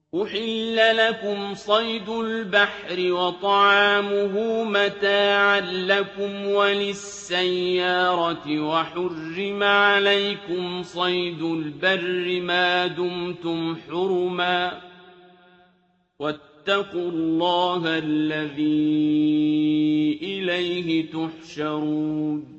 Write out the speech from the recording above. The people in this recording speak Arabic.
أُحِلَّ لَكُمْ صَيْدُ الْبَحْرِ وَطَعَامُهُ مَتَاعًا لَّكُمْ وَلِلسَّيَّارَةِ وَحُرِّمَ عَلَيْكُمْ صَيْدُ الْبَرِّ مَا دُمْتُمْ حُرُمًا ۗ وَاتَّقُوا اللَّهَ الَّذِي إِلَيْهِ تُحْشَرُونَ